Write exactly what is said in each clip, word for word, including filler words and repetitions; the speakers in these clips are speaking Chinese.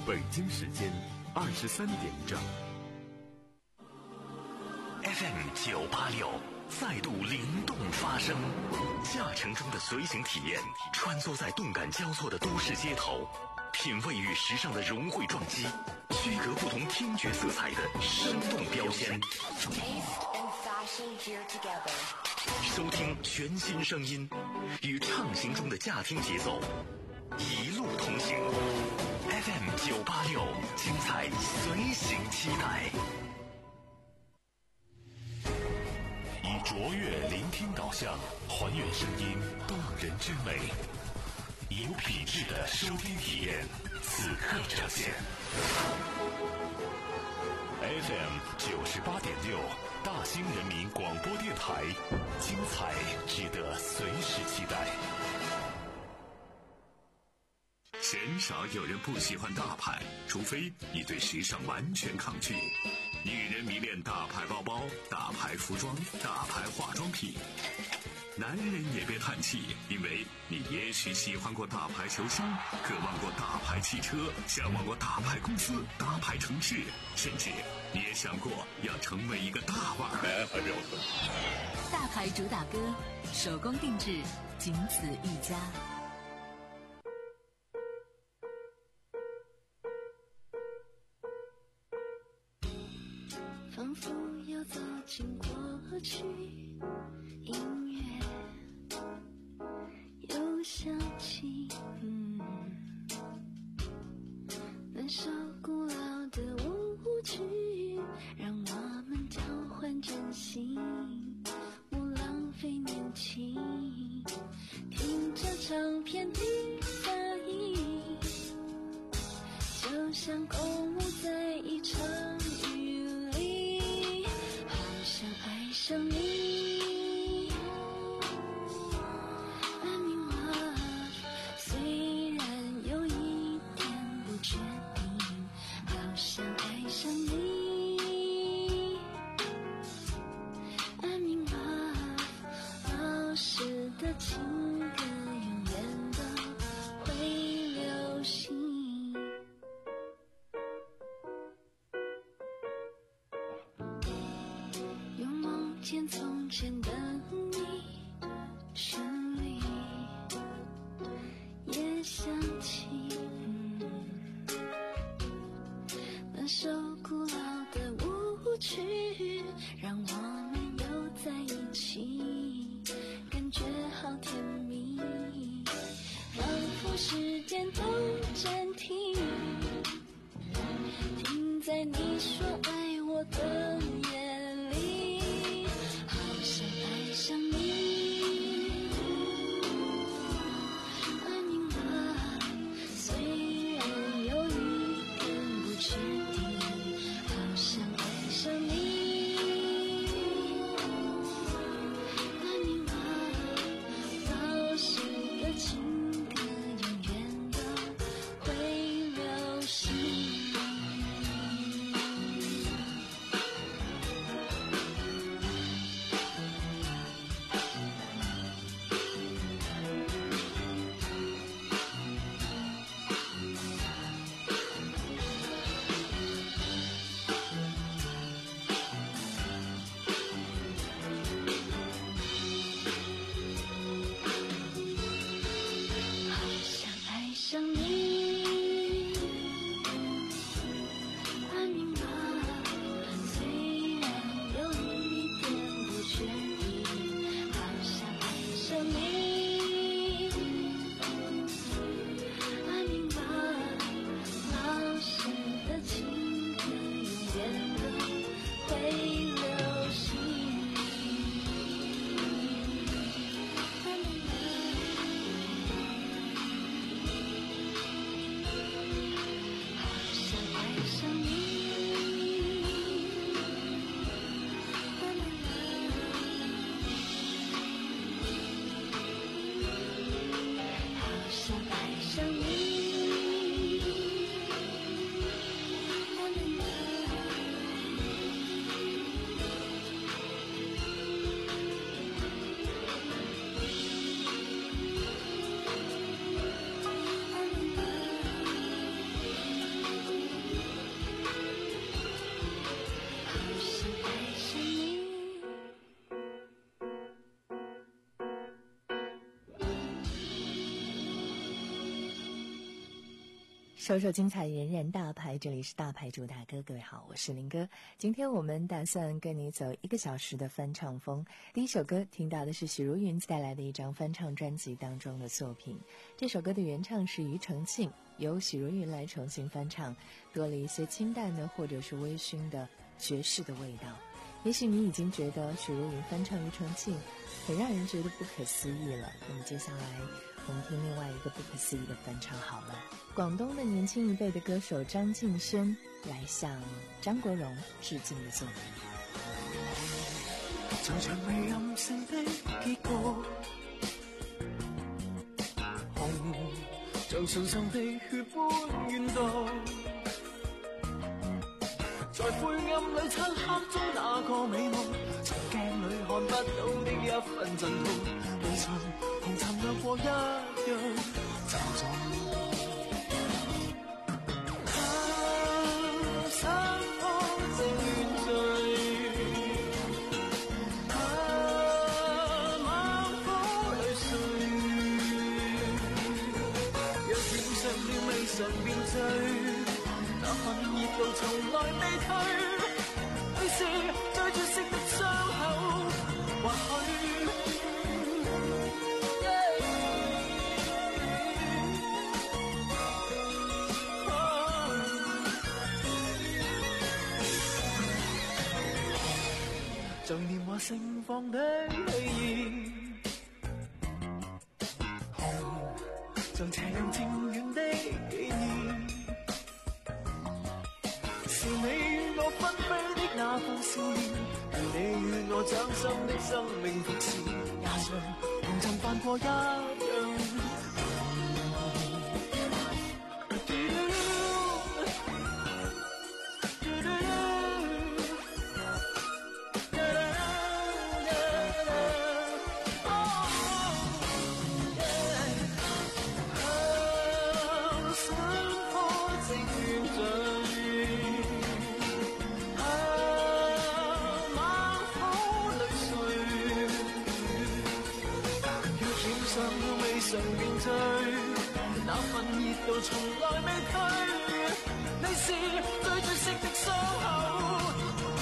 北京时间二十三点整。 F M 九八六再度灵动发声，驾乘中的随行体验，穿梭在动感交错的都市街头，品味与时尚的融汇撞击，区隔不同听觉色彩的生动标签。收听全新声音，与畅行中的驾听节奏一路同行。F M 九八六，精彩随行期待。以卓越聆听导向，还原声音动人之美，有品质的收听体验，此刻呈现。F M 九十八点六，大兴人民广播电台，精彩值得随时期待。鲜少有人不喜欢大牌，除非你对时尚完全抗拒。女人迷恋大牌包包、大牌服装、大牌化妆品。男人也别叹气，因为你也许喜欢过大牌球星，渴望过大牌汽车，向往过大牌公司、大牌城市，甚至你也想过要成为一个大腕儿。 大牌主打歌，手工定制，仅此一家。 仿佛要走进过去，音乐又响起，嗯，那首古老的舞曲，让我们交换真心，不浪费年轻，听着唱片的杂音，就像共舞在一场雨里，好像爱上你。 I'm in love， 虽然有一点不确定，好像爱上你。 I'm in love， 老实的情歌永远都会流行。又梦见从前的你，旋律也响起，嗯，那首古老的舞曲，让我们又在一起，感觉好甜蜜，仿佛时间都暂停，停在你说爱我的眼里，好像爱上你。I'm in love， 虽然有一点不确定，好像爱上你。I'm in love， 老实的情歌永远都会流行。 首首精彩，人人大牌，这里是大牌主打歌。各位好，我是林哥。今天我们打算跟你走一个小时的翻唱风。第一首歌听到的是许茹芸带来的一张翻唱专辑当中的作品，这首歌的原唱是庾澄庆，由许茹芸来重新翻唱，多了一些清淡的或者是微醺的爵士的味道。也许你已经觉得许茹芸翻唱庾澄庆很让人觉得不可思议了，那么接下来我们听另外一个不可思议的翻唱好了。广东的年轻一辈的歌手张敬轩来向張國榮致敬的作品。 像場未任性的結局，紅像唇上的血般怨毒，在灰暗裏漆黑中那個美夢，從鏡裏看不到的一份震痛，未曾紅塵掠過一樣沉重。山坡正亂醉，啊，猛火裏睡，若染上了未嘗便醉，那份熱度從來未退，你是最絕色的傷口，或許像年華盛放的氣焰，紅像斜陽漸遠的紀念，是你與我紛飛的那副笑臉，如你與我掌心的生命服侍，也像紅塵犯過一樣。那份熱度從來未退，你是最絕色的傷口，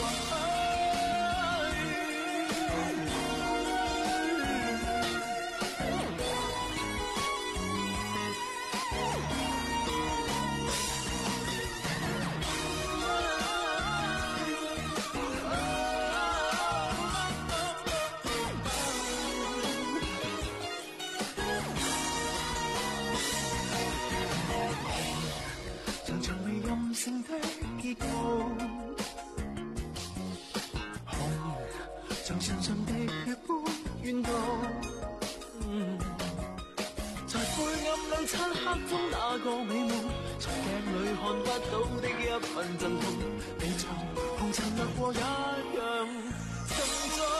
性的結局，紅像唇上的血般怨毒，嗯，在灰暗裏漆黑中那個美夢，從鏡裏看不到的一份震痛，你像紅塵掠過一樣沉重。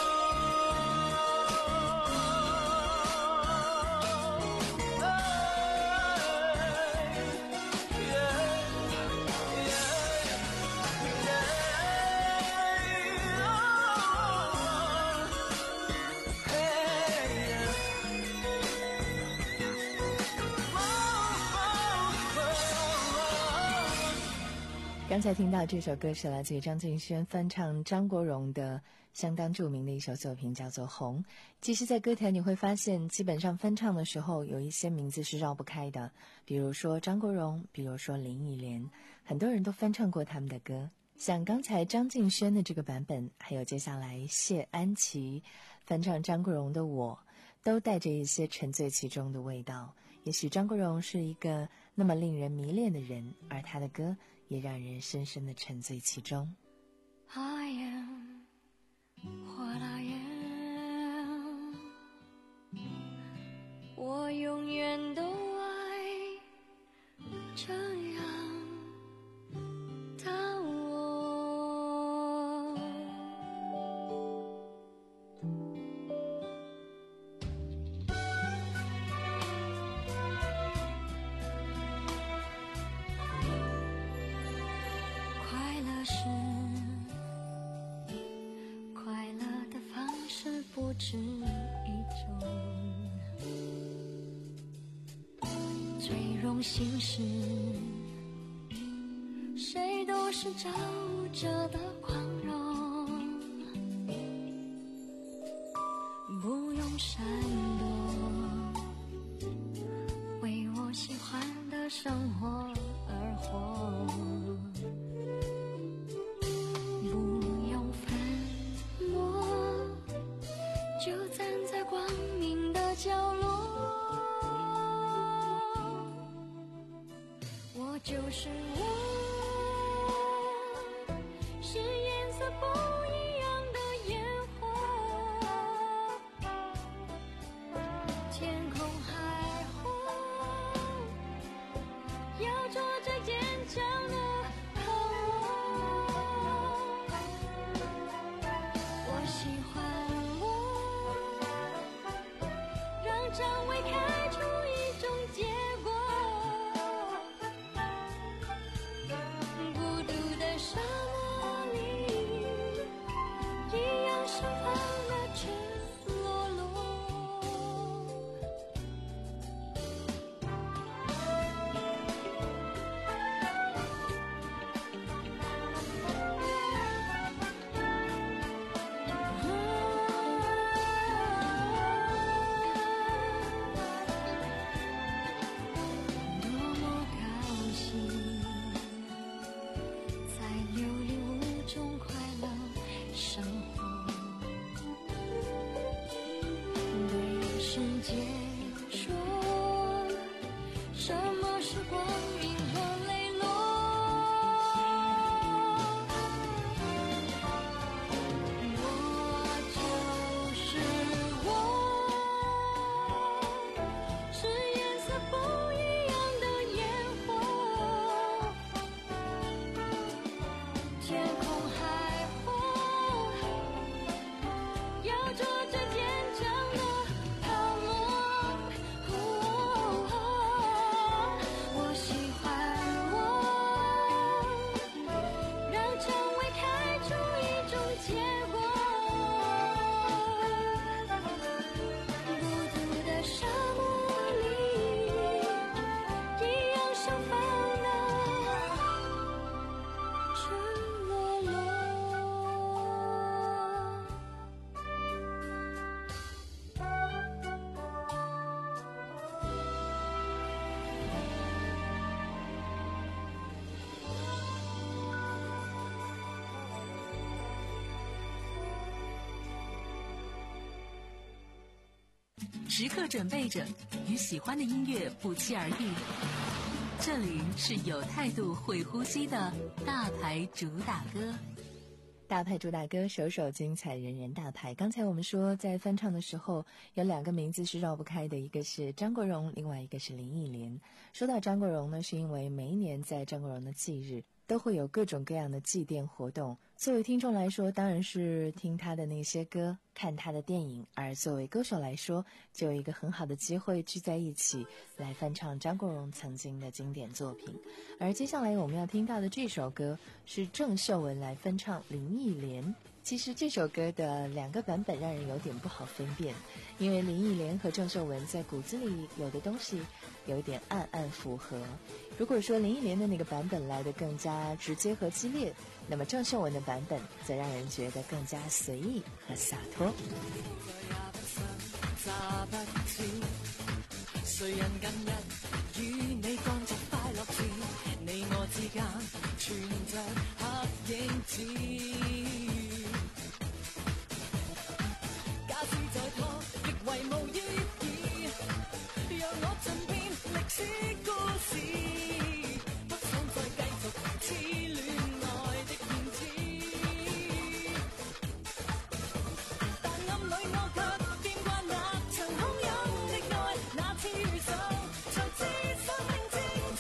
刚才听到这首歌是来自于张敬轩翻唱张国荣的相当著名的一首作品，叫做《红》。其实在歌坛你会发现，基本上翻唱的时候有一些名字是绕不开的，比如说张国荣，比如说林忆莲，很多人都翻唱过他们的歌。像刚才张敬轩的这个版本，还有接下来谢安琪翻唱张国荣的《我》，都带着一些沉醉其中的味道。也许张国荣是一个那么令人迷恋的人，而他的歌也让人深深地沉醉其中。 I am what I am， 我永远都爱这样的我。快乐是快乐的方式不止一种，最荣幸是我是造物者的宽容，不用闪躲，为我喜欢的生活而活，不用粉墨，就站在光明的角落，我就是我，是颜色不一样的烟火，天空海阔，要做最坚强的靠我，我喜欢我，让蔷薇开出一种结果，孤独的沙漠里一样盛放的赤裸裸。多么高兴，在流离无中快乐生活，对世界说，什么是光明和磊落？我就是我，是颜色不一样的烟火，天空海阔，要做最坚强的泡沫。我喜欢我，让蔷薇开出一种结果，孤独的沙漠里一样盛放的赤裸裸。 时刻准备着，与喜欢的音乐不期而遇。这里是有态度、会呼吸的大牌主打歌。 大牌主打歌，首首精彩，人人大牌。刚才我们说，在翻唱的时候，有两个名字是绕不开的，一个是张国荣，另外一个是林忆莲。说到张国荣呢，是因为每一年在张国荣的忌日，都会有各种各样的祭奠活动。作为听众来说，当然是听他的那些歌，看他的电影；而作为歌手来说，就有一个很好的机会聚在一起，来翻唱张国荣曾经的经典作品。而接下来我们要听到的这首歌，是郑秀文来翻唱林忆莲。其实这首歌的两个版本让人有点不好分辨，因为林忆莲和郑秀文在骨子里有的东西有点暗暗符合。如果说林忆莲的那个版本来得更加直接和激烈，那么郑秀文的版本则让人觉得更加随意和洒脱。 谁人近日與你幹着快樂事，你我之間存着黑影子。假使再拖，亦為無意義，讓我盡遍歷史故事，不想再繼續痴戀愛的騙子。但暗裏我卻見慣那場洶湧的愛，那次遇上才知生命正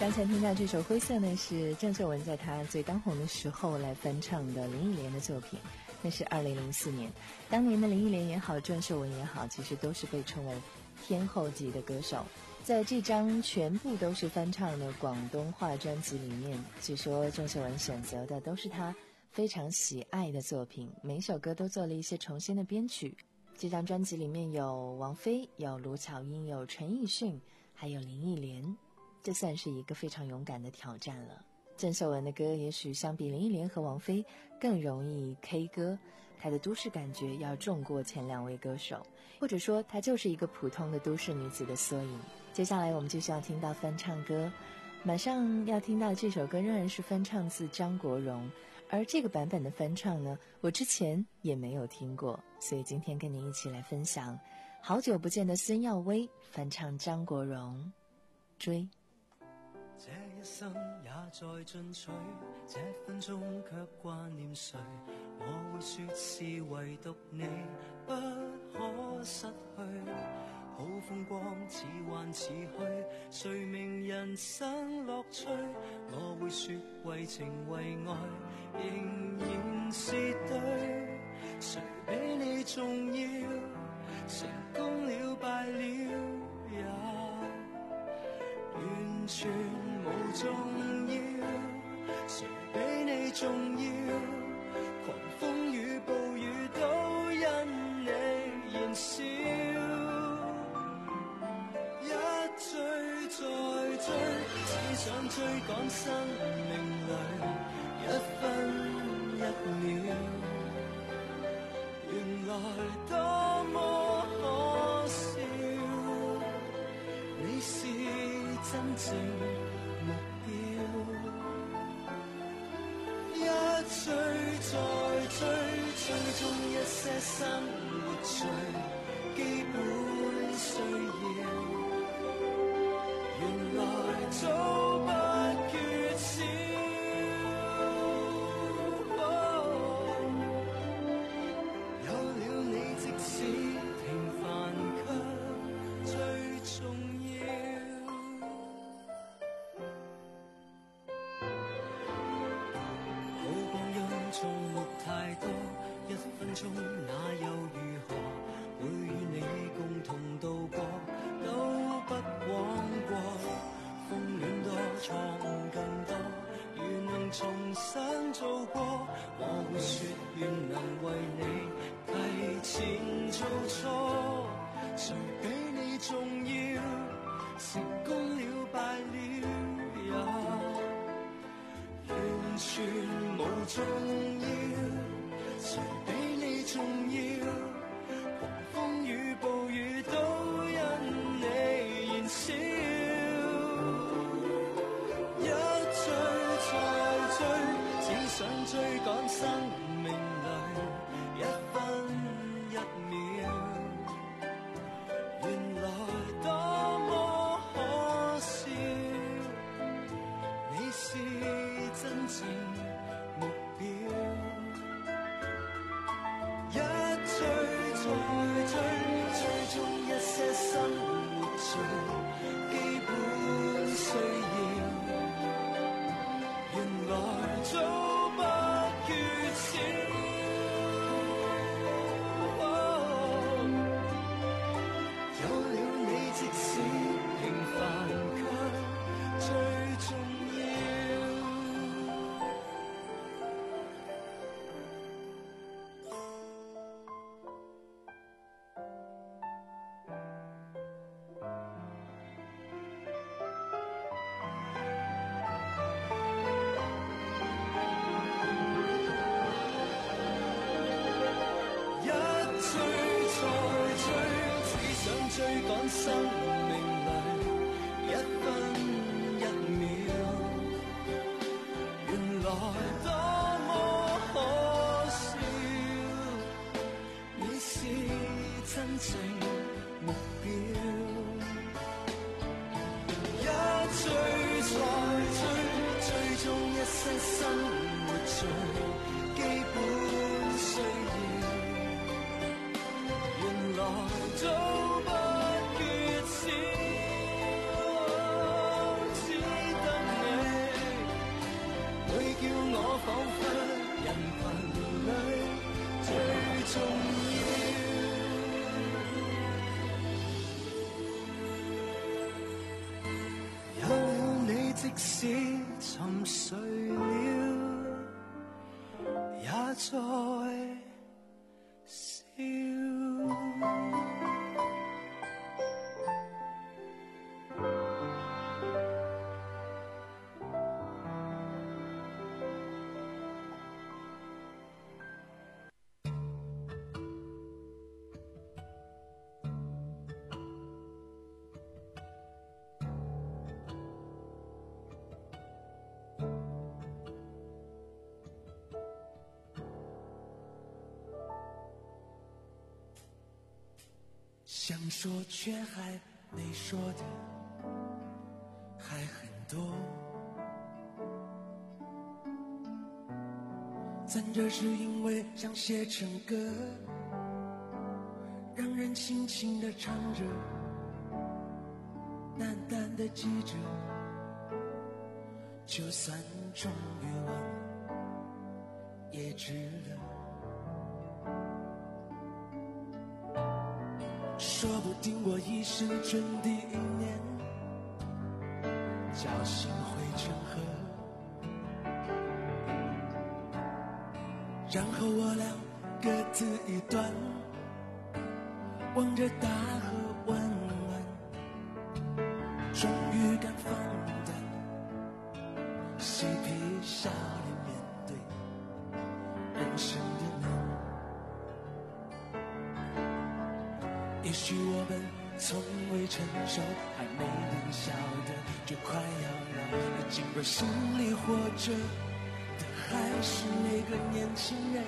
刚才听到这首《灰色》呢，是郑秀文在她最当红的时候来翻唱的林忆莲的作品，那是二零零四年。当年的林忆莲也好，郑秀文也好，其实都是被称为天后级的歌手。在这张全部都是翻唱的广东话专辑里面，据说郑秀文选择的都是她非常喜爱的作品，每首歌都做了一些重新的编曲。这张专辑里面有王菲，有卢巧音，有陈奕迅，还有林忆莲，这算是一个非常勇敢的挑战了。郑秀文的歌也许相比林忆莲和王菲更容易 K 歌，她的都市感觉要重过前两位歌手，或者说她就是一个普通的都市女子的缩影。接下来我们就需要听到翻唱歌，马上要听到的这首歌仍然是翻唱自张国荣，而这个版本的翻唱呢，我之前也没有听过，所以今天跟您一起来分享好久不见的孙耀威翻唱張國榮追。 這一生也在進取，這分鐘卻掛念誰？我會說是唯獨你不可失去。好風光似幻似虛，誰明人生樂趣？我會說為情為愛仍然是對，誰比你重要？成功了敗了也完全無重要，誰比你重要？狂風與暴雨都因你燃燒，一追再追，只想追趕生命裏一分一秒，原來多麼可笑，你是真正目標，一追再追，追蹤一些生活最基本需要，原來早不缺少，有了你即使平凡卻最重要。從沒太多，一分鐘那又如何？會與你共同度過，都不枉過。風戀多，錯誤更多，如能重新做過，我會說願能為你提前做錯。誰比你重要？成功了敗了也完全無重要，誰比你重要？狂風與暴雨都因你燃燒，一追再追，只想追趕生命裏一分一秒，原來多麼可笑，你是真正目標，一追再追，追蹤一些生活最基本需要，原來早不缺少，有了你即使平凡卻最重要。追趕生命裏一分一秒，原來多麼可笑，你是真正目標，一追再追，追蹤一些生活最基本需要，原來早不缺少。 彷彿人群裏最重要。有了你，即使沉睡了，也在笑。想说却还没说的还很多，咱这是因为想写成歌，让人轻轻地唱着，淡淡的记着，就算终于忘也值了。说不定我一生中第一年侥幸会成河，然后我俩各自一端，望着大河弯弯，终于敢放胆嬉皮笑脸面对人生的难。也许我们从未成熟，还没能晓得就快要老了，尽管心里活着的还是那个年轻人，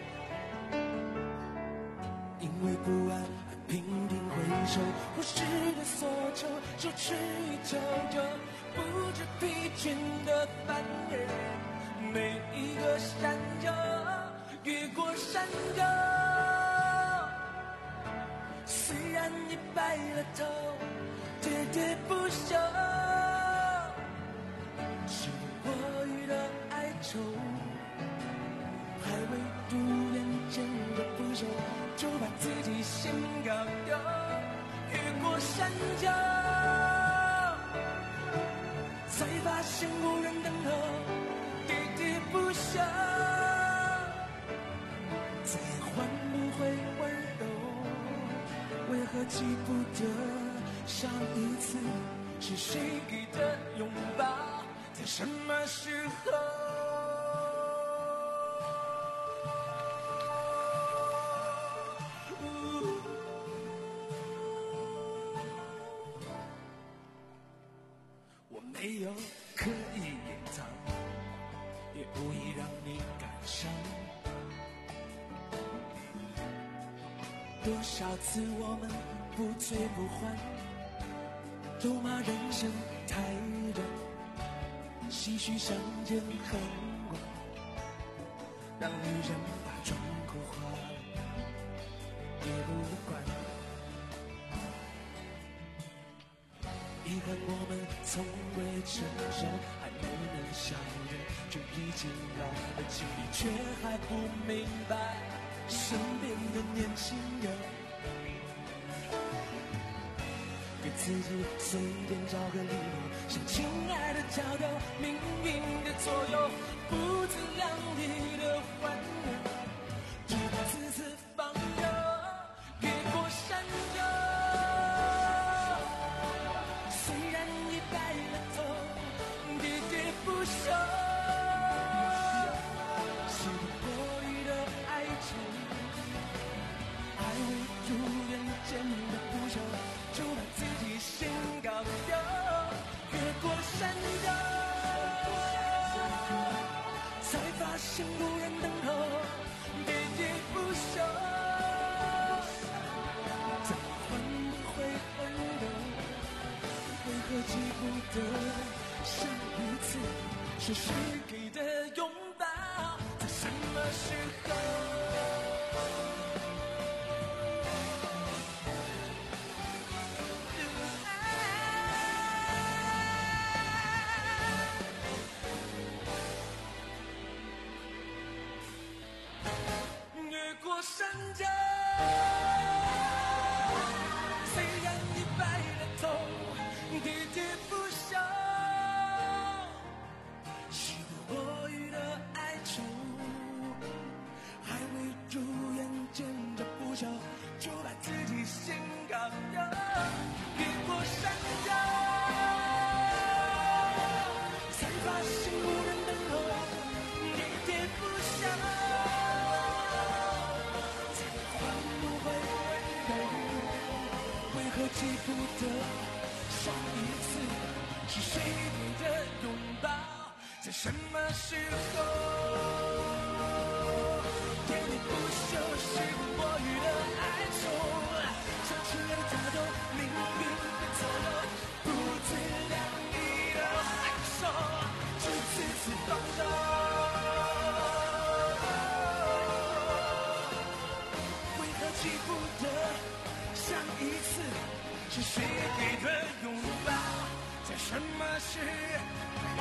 因为不安而频频回首，忽视的所求，就去走走，不知疲倦的翻越每一个山丘，越过山丘。虽然你白了头，喋喋不休，是我予的哀愁，还未如愿见着不朽，就把自己先搞丢。越过山丘，才发现无人等候，喋喋不休，再也换不回温柔。为何记不得上一次是谁给的拥抱，在什么时候？我没有刻意隐藏，也无意让你感伤。多少次我们不醉不欢，咒骂人生太短，唏嘘相见恨晚，让女人把妆哭花也不管。遗憾我们从未成熟，还没能晓得就已经老了，心里却还不明白身边的年轻人，给自己随便找个理由，向亲爱的交流，命运的左右，不自量力的欢乐，直到次次放手，越过山丘。虽然已白了头，喋喋不休，是过于的哀愁，还未如愿见的不朽，就把自己先搞丢。越过山丘，才发现无人等候，喋喋不休，再换不回温柔。为何记不得上一次是谁给的拥抱，在什么时候？ 交。虽然已白了头，喋喋不休，时过多余的哀愁，还未如愿见着不朽，就把自己先搞丢。越过山丘，才发现无人等候，喋喋不休，才换不回温柔。为何记不得上一次是谁给的拥抱，在什么时候？喋喋不休是过于的哀愁，像亲爱的假斗，命运的左右，不自量力的还手，就此次放手。为何记不得上一次是谁给的拥抱，在什么时候？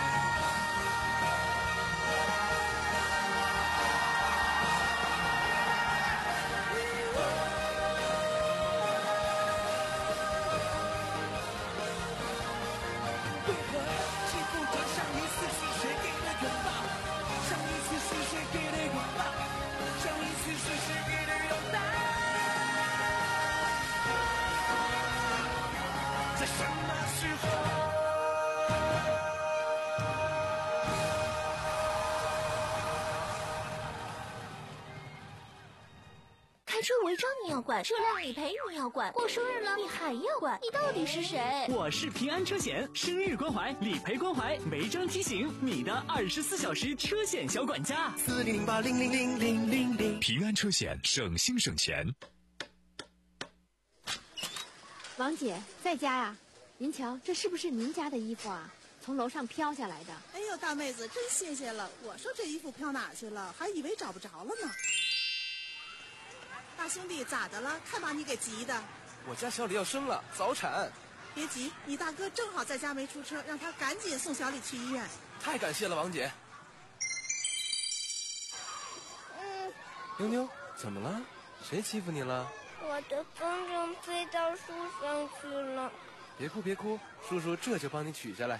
开车违章你要管，车辆理赔你要管，过生日了你还要管，你到底是谁？ 我是平安车险，生日关怀，理赔关怀，违章提醒，你的二十四小时车险小管家。 四零零八零零零零零零。 平安车险，省心省钱。 王姐在家呀？您瞧，这是不是您家的衣服啊？从楼上飘下来的。 哎呦，大妹子真谢谢了。我说这衣服飘哪去了，还以为找不着了呢。大兄弟咋的了？看把你给急的。 我家小李要生了，早产。 别急，你大哥正好在家没出车，让他赶紧送小李去医院。 太感谢了，王姐。 嗯。 妞妞，怎么了？谁欺负你了？ 我的风筝飞到树上去了。 别哭别哭，叔叔这就帮你取下来。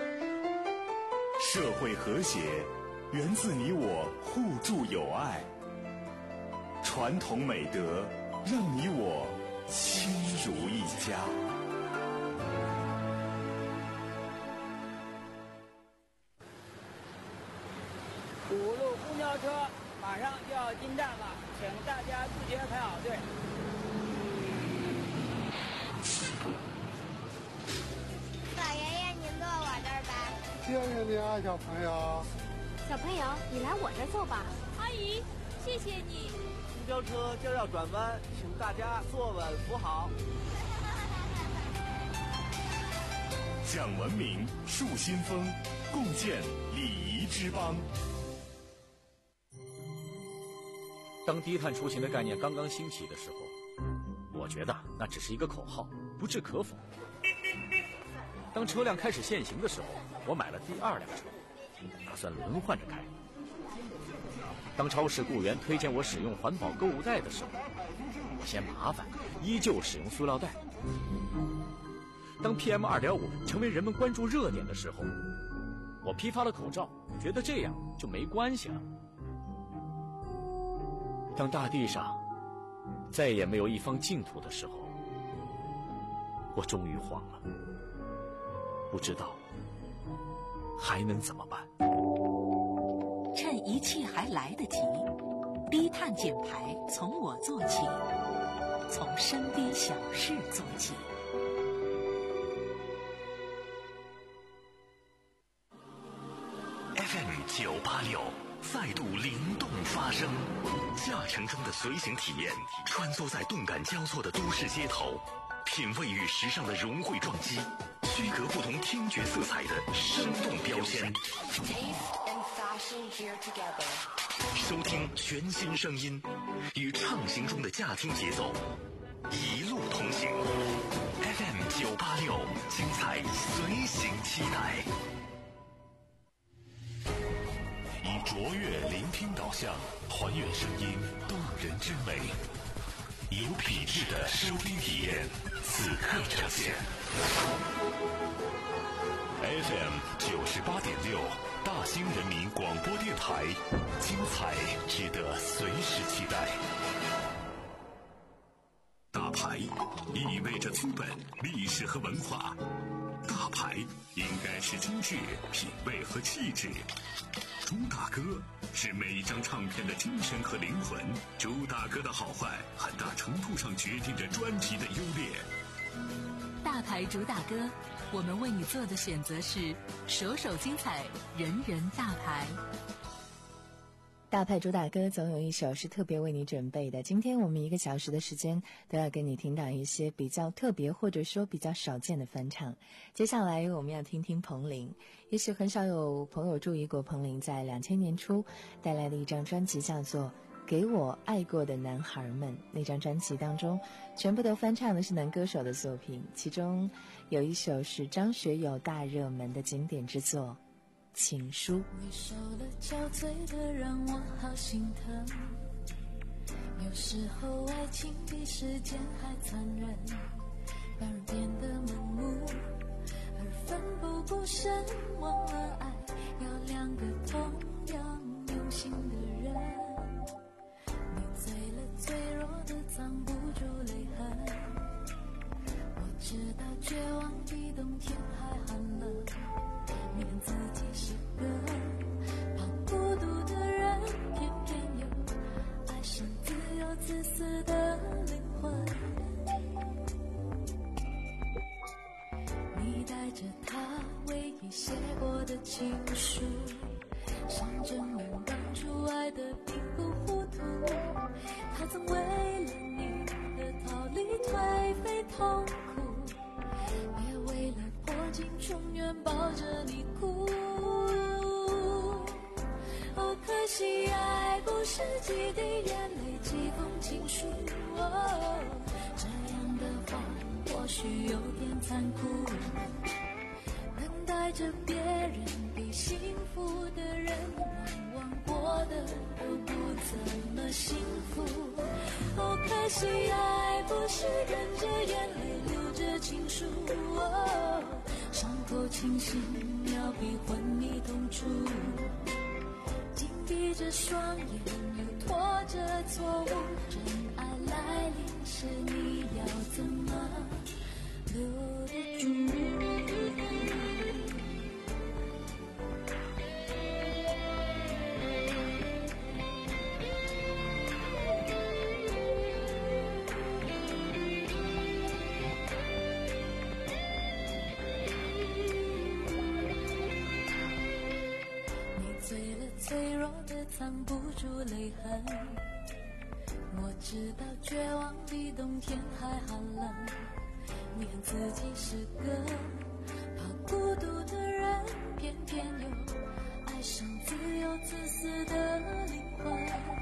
社会和谐源自你我互助友爱，传统美德让你我亲如一家。 五路公交车马上就要进站了，请大家自觉排好队。 老爷爷，您坐我这儿吧。 谢谢你啊，小朋友。 小朋友，你来我这儿坐吧。 阿姨，谢谢你。 公交车就要转弯，请大家坐稳扶好。 讲文明，树新风，共建礼仪之邦。 当低碳出行的概念刚刚兴起的时候，我觉得那只是一个口号，不置可否。当车辆开始限行的时候，我买了第二辆车，打算轮换着开。当超市雇员推荐我使用环保购物袋的时候，我嫌麻烦，依旧使用塑料袋。当 P M 二点五 成为人们关注热点的时候，我批发了口罩，觉得这样就没关系了。当大地上再也没有一方净土的时候，我终于慌了，不知道还能怎么办。 趁一切还来得及，低碳减排从我做起，从身边小事做起。 F M 九八六再度灵动发声，驾乘中的随行体验，穿梭在动感交错的都市街头，品味与时尚的融汇撞击，区隔不同听觉色彩的生动标签。收听全新声音，与畅行中的驾听节奏，一路同行。F M 九八六，精彩随行期待。一株卓越聆听导向，还原声音动人之美，有品质的收听体验，此刻呈现。F M 九十八点六，大兴人民广播电台，精彩值得随时期待。大牌意味着资本、历史和文化，大牌应该是精致、品味和气质。朱大哥是每一张唱片的精神和灵魂，朱大哥的好坏很大程度上决定着专辑的优劣。 大牌主打歌，我们为你做的选择是首首精彩，人人大牌。 大牌主打歌总有一首是特别为你准备的，今天我们一个小时的时间都要跟你听到一些比较特别或者说比较少见的翻唱。接下来我们要听听彭羚，也许很少有朋友注意过彭羚在两千年初带来的一张专辑叫做《给我爱过的男孩们》。那张专辑当中全部都翻唱的是男歌手的作品，其中有一首是张学友大热门的经典之作情书。 你受了憔悴的让我好心疼，有时候爱情比时间还残忍，把人变得盲目而奋不顾身，忘了爱要两个同样用心的人。你醉了脆弱的藏不住泪痕，我知道绝望比冬天还寒冷，你看自己是个怕孤独的人，偏偏又爱上自由自私的灵魂。你带着他唯一写过的情书，想证明当初爱的并不糊涂。他曾为了你的逃离颓废痛苦，也为了破镜重圆抱着你哭。哦，可惜爱不是几滴眼泪几封情书，哦，这样的话或许有点残酷。等待着别人比幸福的人，往往过的都不怎么幸福。哦，可惜爱不是忍着眼泪流着情书，哦，伤口清醒要比昏迷痛楚。紧闭着双眼又拖着错误，真爱来临时你要怎么留得住？脆弱的藏不住泪痕，我知道绝望比冬天还寒冷，你看自己是个怕孤独的人，偏偏又爱上自由自私的灵魂。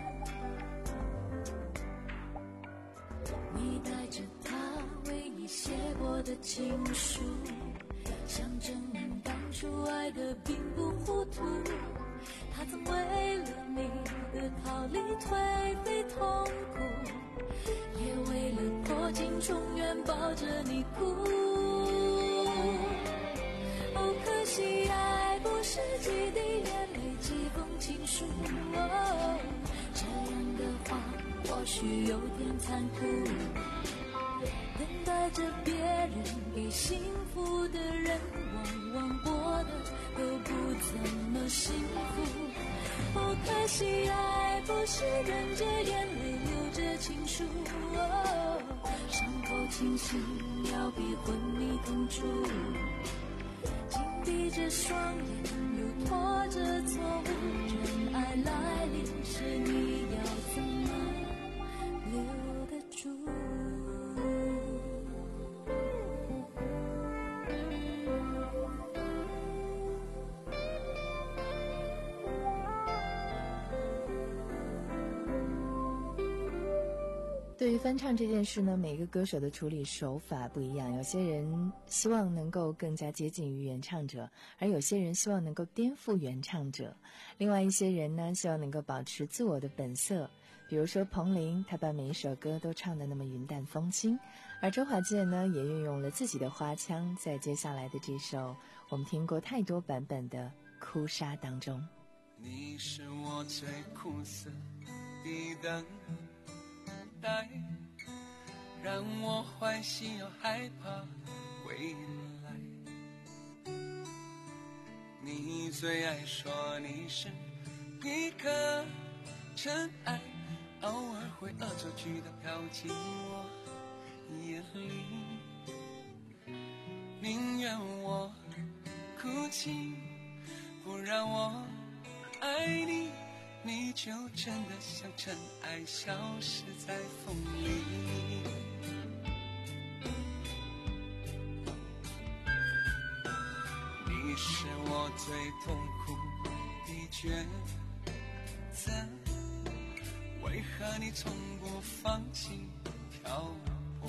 你带着他唯一写过的情书，想证明当初爱的并不糊涂。他曾为了你的逃离颓废痛苦，也为了破镜重圆抱着你哭。哦，可惜爱不是几滴眼泪几封情书，哦，这样的话或许有点残酷。等待着别人给幸福的人，往往过的都不怎么幸福。哦，可惜爱不是忍着眼泪流着情书，哦，伤口清醒要比昏迷痛楚。紧闭着双眼又拖着错误，真爱来临时你要怎么留得住？ 对于翻唱这件事呢，每个歌手的处理手法不一样，有些人希望能够更加接近于原唱者，而有些人希望能够颠覆原唱者，另外一些人呢，希望能够保持自我的本色。比如说彭羚，他把每一首歌都唱得那么云淡风轻，而周华健呢，也运用了自己的花腔，在接下来的这首我们听过太多版本的《哭砂》当中。 你是我最苦涩的等待，让我欢喜又害怕未来。你最爱说你是一颗尘埃，偶尔会恶作剧地飘进我眼里，宁愿我哭泣，不让我爱你，你就真的像尘埃消失在风里。你是我最痛苦的抉择，为何你从不放弃漂泊？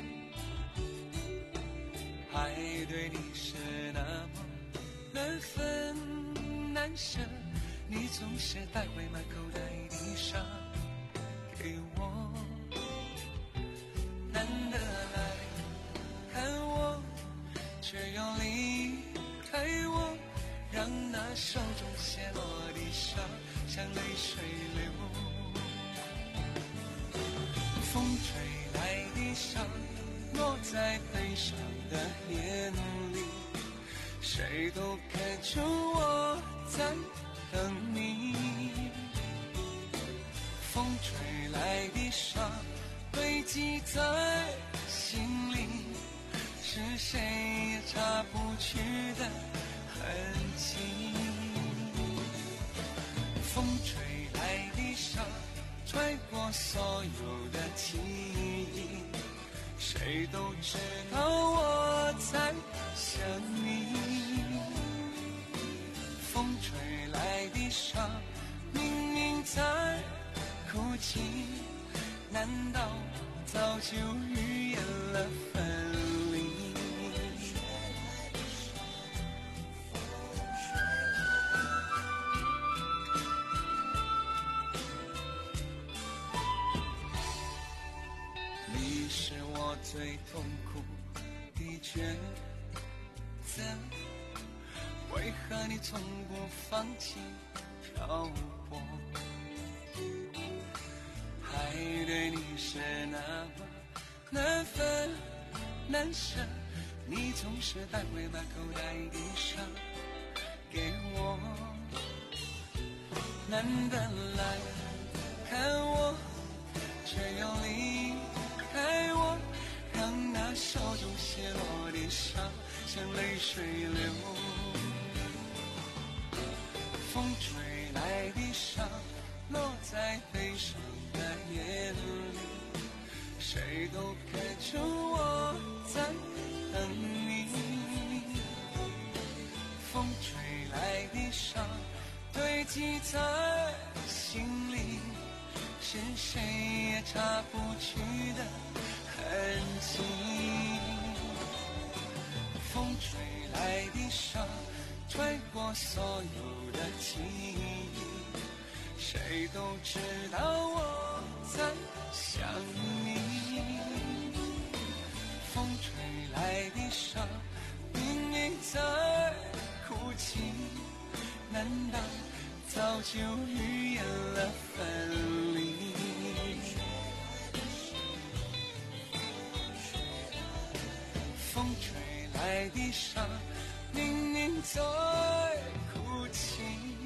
爱对你是那么难分难舍，你总是带回满口袋的沙给我，难得来看我，却又离开我，让那手中泻落的沙像泪水流。风吹来的沙落在悲伤的眼里，谁都看出我在等你。风吹来的沙堆积在心里，是谁也擦不去的痕迹。风吹来的沙穿过所有的记忆，谁都知道我在想你。风吹来的沙明明在哭泣，难道早就预言了分离？你是我最痛苦的抉择，为何你从不放弃漂泊？爱对你是那么难分难舍，你总是带回满口袋的沙给我，难得来看我，却又离开我，让那手中泻落的沙像泪水流。风吹来的沙落在悲伤的眼里，谁都看出我在等你。风吹来的沙堆积在心里，是谁也擦不去的痕迹。风吹来的沙穿过所有的记忆，谁都知道我在想你。风吹来的沙明明在哭泣，难道早就预言了分离？风吹来的沙明明在哭泣，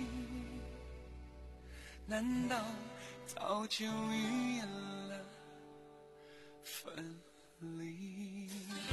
难道早就预言了分离？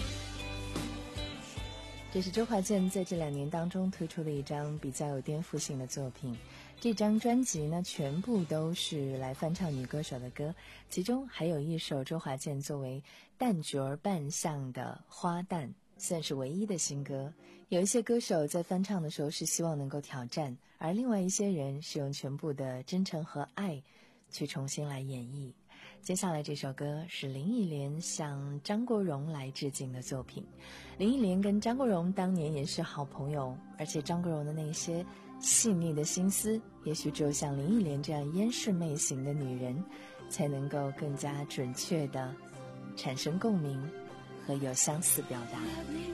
这是周华健在这两年当中推出的一张比较有颠覆性的作品。这张专辑呢，全部都是来翻唱女歌手的歌，其中还有一首周华健作为旦角儿扮相的《花旦》，算是唯一的新歌。有一些歌手在翻唱的时候是希望能够挑战，而另外一些人是用全部的真诚和爱去重新来演绎。 接下来这首歌是林忆莲向张国荣来致敬的作品。林忆莲跟张国荣当年也是好朋友，而且张国荣的那些细腻的心思，也许只有像林忆莲这样烟视媚型的女人才能够更加准确地产生共鸣和有相似表达。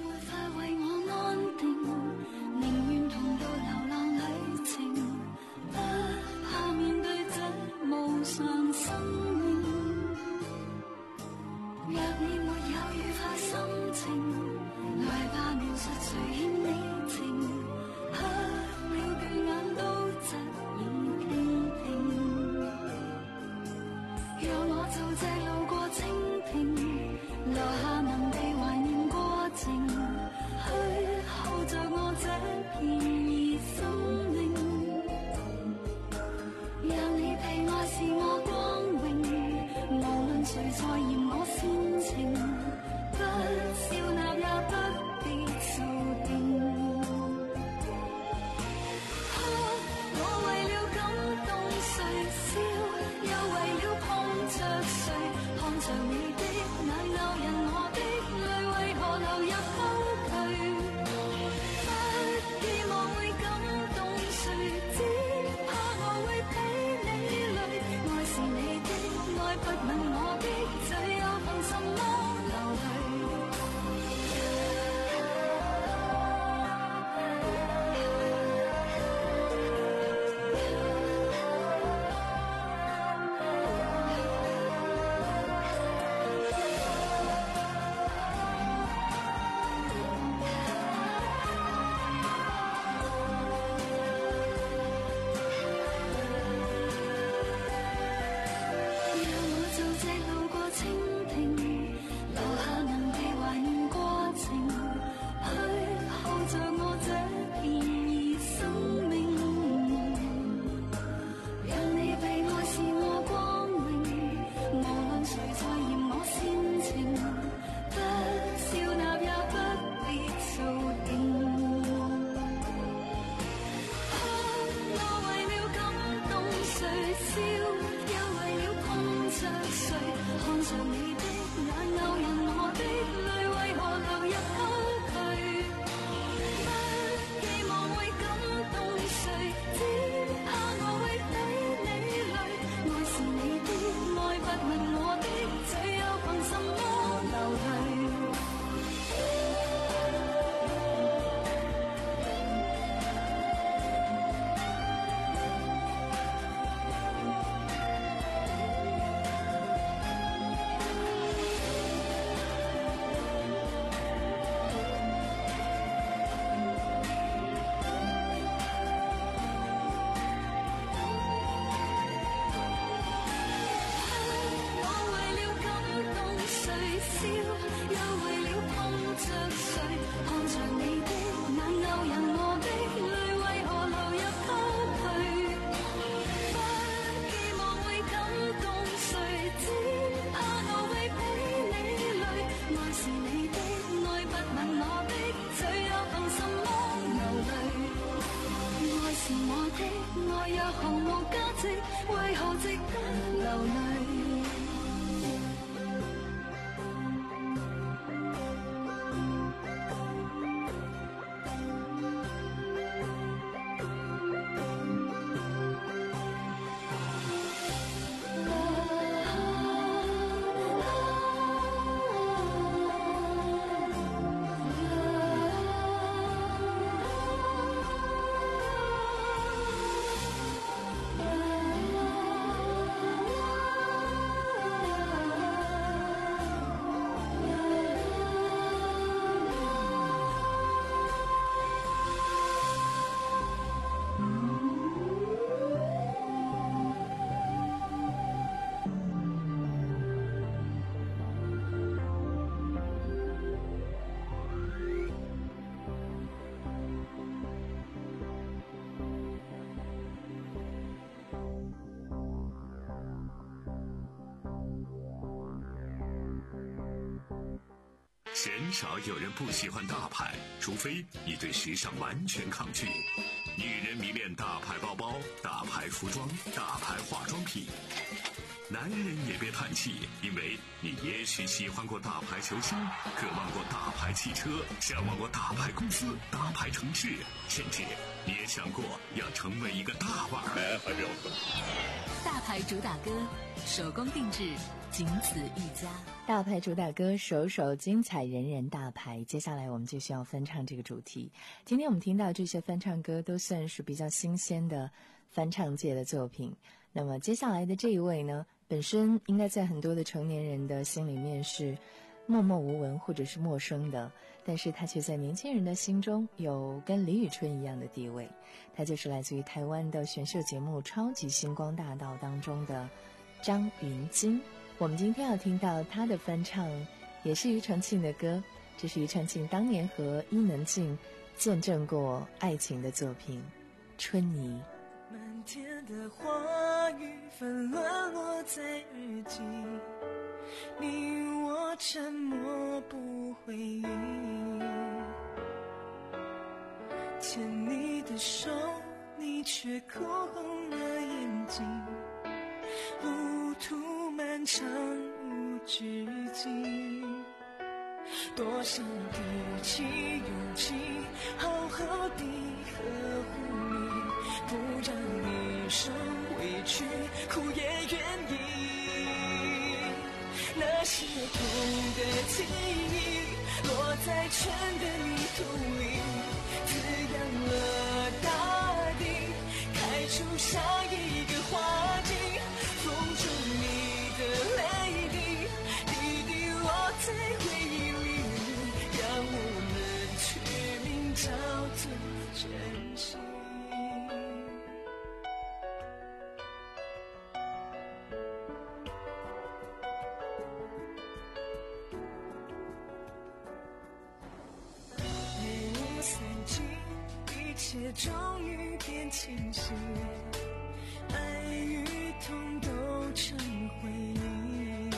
鲜少有人不喜欢大牌，除非你对时尚完全抗拒。女人迷恋大牌包包、大牌服装、大牌化妆品。 男人也别叹气，因为你也许喜欢过大牌球星，渴望过大牌汽车，向往过大牌公司、大牌城市，甚至你也想过要成为一个大腕儿。还没有。 大牌主打歌，手工定制，仅此一家。 大牌主打歌，首首精彩，人人大牌。接下来我们就需要翻唱这个主题。今天我们听到这些翻唱歌都算是比较新鲜的翻唱界的作品。那么接下来的这一位呢，本身应该在很多的成年人的心里面是默默无闻或者是陌生的，但是他却在年轻人的心中有跟李宇春一样的地位。他就是来自于台湾的选秀节目《超级星光大道》当中的张芸京。我们今天要听到他的翻唱，也是庾澄庆的歌，这是庾澄庆当年和伊能静见证过爱情的作品《春泥》。 满天的花雨纷乱落在日记，你我沉默不回应，牵你的手，你却哭红了眼睛，路途漫长无止境，多想鼓起勇气好好地呵护你，不让你受委屈，哭也愿意。那些痛的记忆落在春的泥土里，滋养了大地，开出下一个花季，封住你的泪滴，滴滴落在回忆里，让我们取名叫做珍惜。一切终于变清晰，爱与痛都成回忆，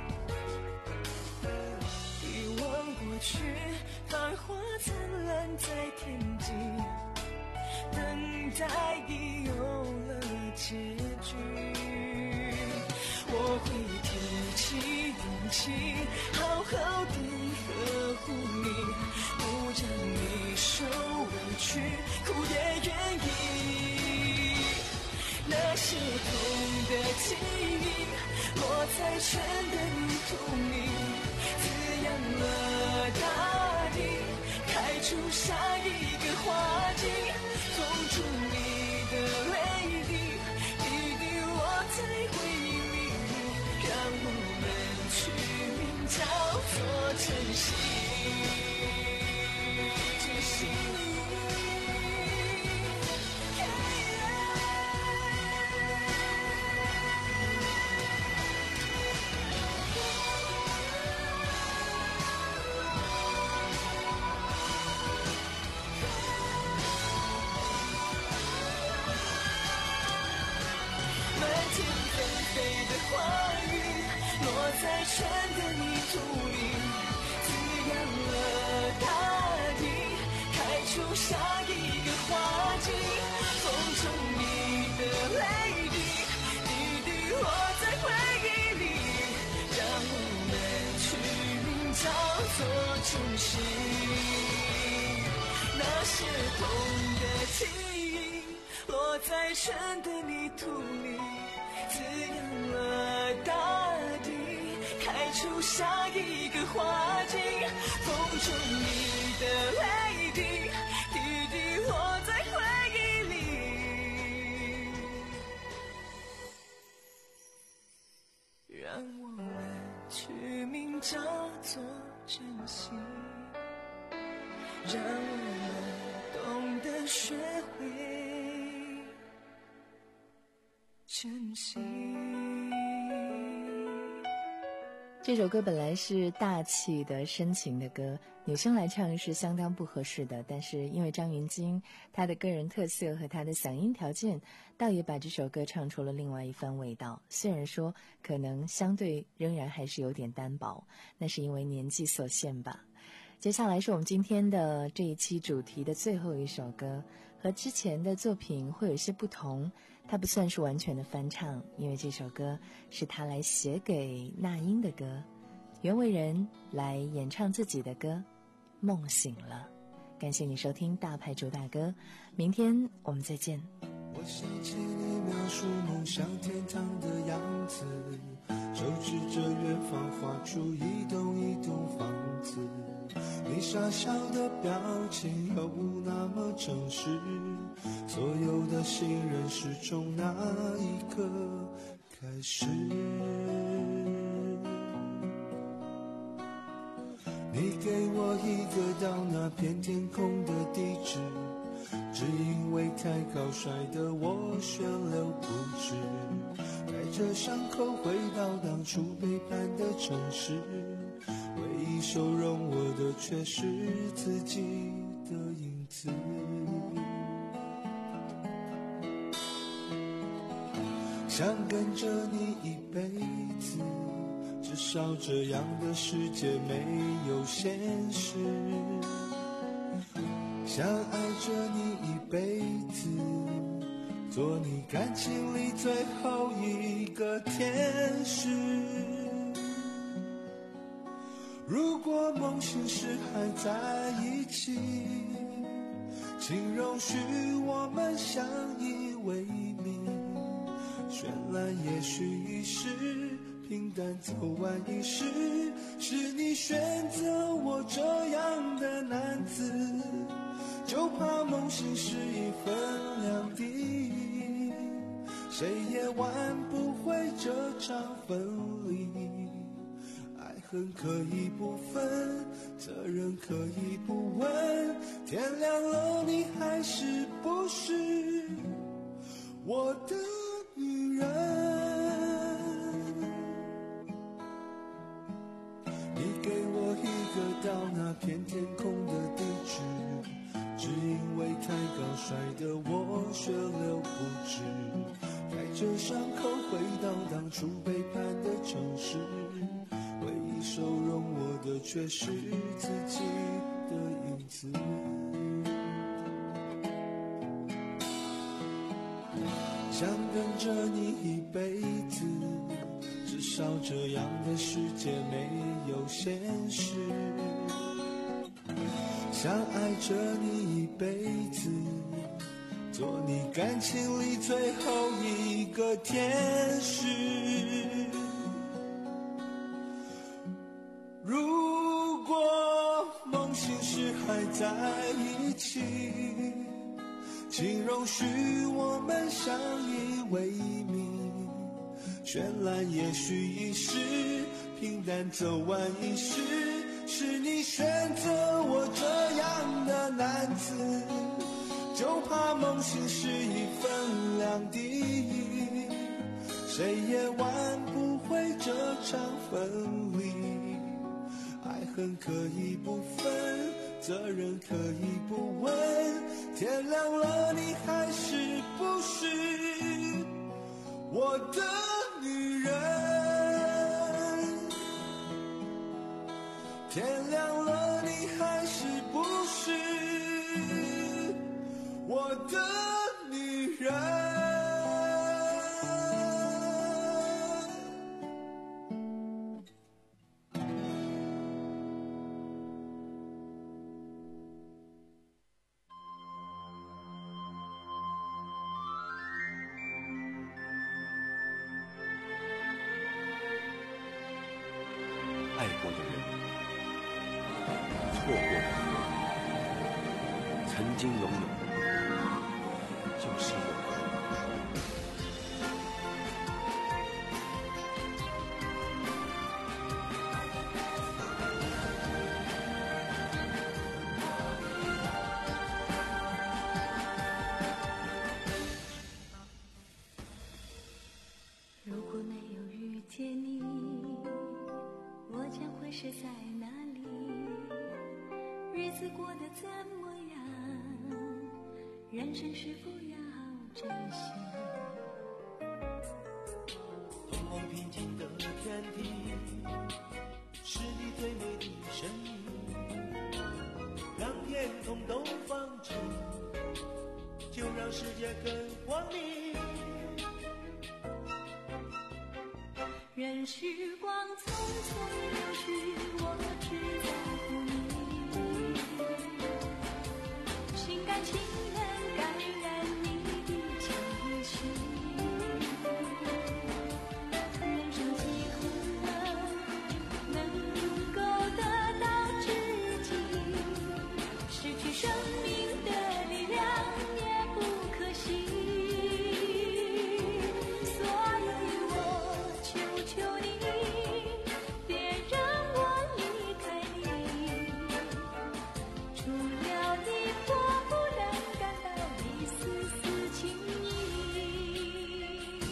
遗忘过去，繁花灿烂在天际，等待已有了结局。我会提起勇气，好好地呵护你，不让你受委屈，哭也愿意。那些痛的记忆落在春的泥土里，滋养了大地，开出下一个花季，封住你的泪滴，滴滴落在回忆里，让我们取名叫做珍惜。珍惜你，满天纷飞的花雨落在春的泥土里，滋养了大地，开出下一个花季，封住你的泪滴，滴滴落在回忆里，让我们取名叫做珍惜。那些痛的记忆落在春的泥土里，滋养了大地，开出下一个花季，封住你的泪滴，滴滴落在回忆里，让我们取名叫做珍惜，让我们懂得学会珍惜。 这首歌本来是大气的深情的歌，女生来唱是相当不合适的，但是因为张芸京她的个人特色和她的嗓音条件，倒也把这首歌唱出了另外一番味道。虽然说可能相对仍然还是有点单薄，那是因为年纪所限吧。接下来是我们今天的这一期主题的最后一首歌， 和之前的作品会有一些不同，它不算是完全的翻唱，因为这首歌是他来写给那英的歌，袁惟仁来演唱自己的歌《梦醒了》。感谢你收听大牌主大哥，明天我们再见。 我想起你描述梦想天堂的样子，手指着远方画出一栋一栋房子，你傻笑的表情又那么诚实，所有的信任是从那一刻开始。你给我一个到那片天空的地址，只因为太高摔得我血流不止，带着伤口回到当初背叛的城市，唯一收容我的却是自己的影子。想跟着你一辈子，至少这样的世界没有现实，想爱着你一辈子，做你感情里最后一个天使。如果梦醒时还在一起，请容许我们相依为命，绚烂也许一时，平淡走完一世，是你选择我这样的男子，就怕梦醒时一分两地，谁也挽不回这场分离。爱恨可以不分，责任可以不问，天亮了你还是不是我的女人。你给我一个到那片天空的地址，只因为太高摔得我血流不止，带着伤口回到当初背叛的城市，唯一收容我的却是自己的影子。想跟着你一辈子，至少这样的世界没有现实，想爱着你一辈子，做你感情里最后一个天使。如果梦醒时还在一起，请容许我们相依为命，绚烂也许一时，平淡走完一世，是你选择我这样的男子，就怕梦醒时一分两地，谁也挽不回这场分离。爱恨可以不分，责任可以不问，天亮了你还是不是我的女人。天亮了你还是不是我的女人。 爱过的人，错过的人，曾经拥有的，就是我。 如果没有遇见你，我将会是在哪里？日子过得怎么样？人生是否要珍惜？ 通往平静的天地，是你最美的声音，让天空都放晴， 更光明。 任时光匆匆流去，我只在乎你，心甘情愿感染你的情绪。人生几何能够得到知己，失去生命的力量也不可惜。所以我求求你，别让我离开你，除了你我不能感到一丝丝情意。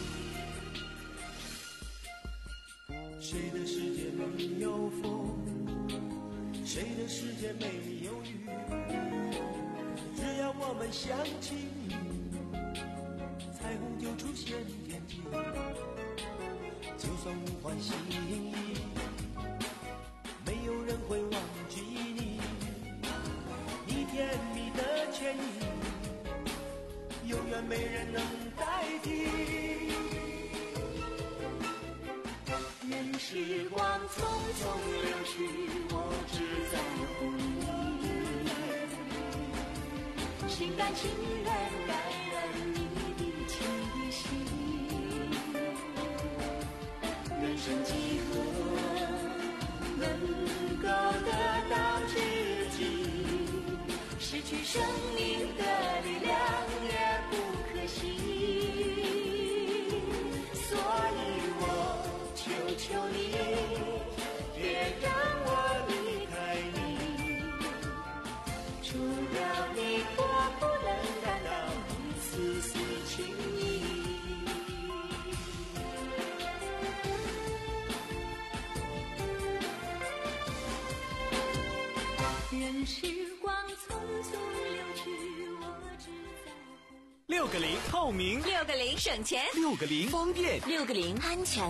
谁的世界没有风，谁的世界没有雨，只要我们想起，彩虹就出现天际。就算无关心意，没有人会忘记你，你甜蜜的歉意，永远没人能代替。 任时光匆匆流去，我只在乎你，心甘情愿感染你的气息。人生几何能够得到知己，失去生命的力量也不可惜。所以我求求你，别让我离开你，除了你我不能感到一丝丝情意。任时光匆匆流去，我只在乎六个零透明， 六个零省钱， 六个零方便， 六个零安全。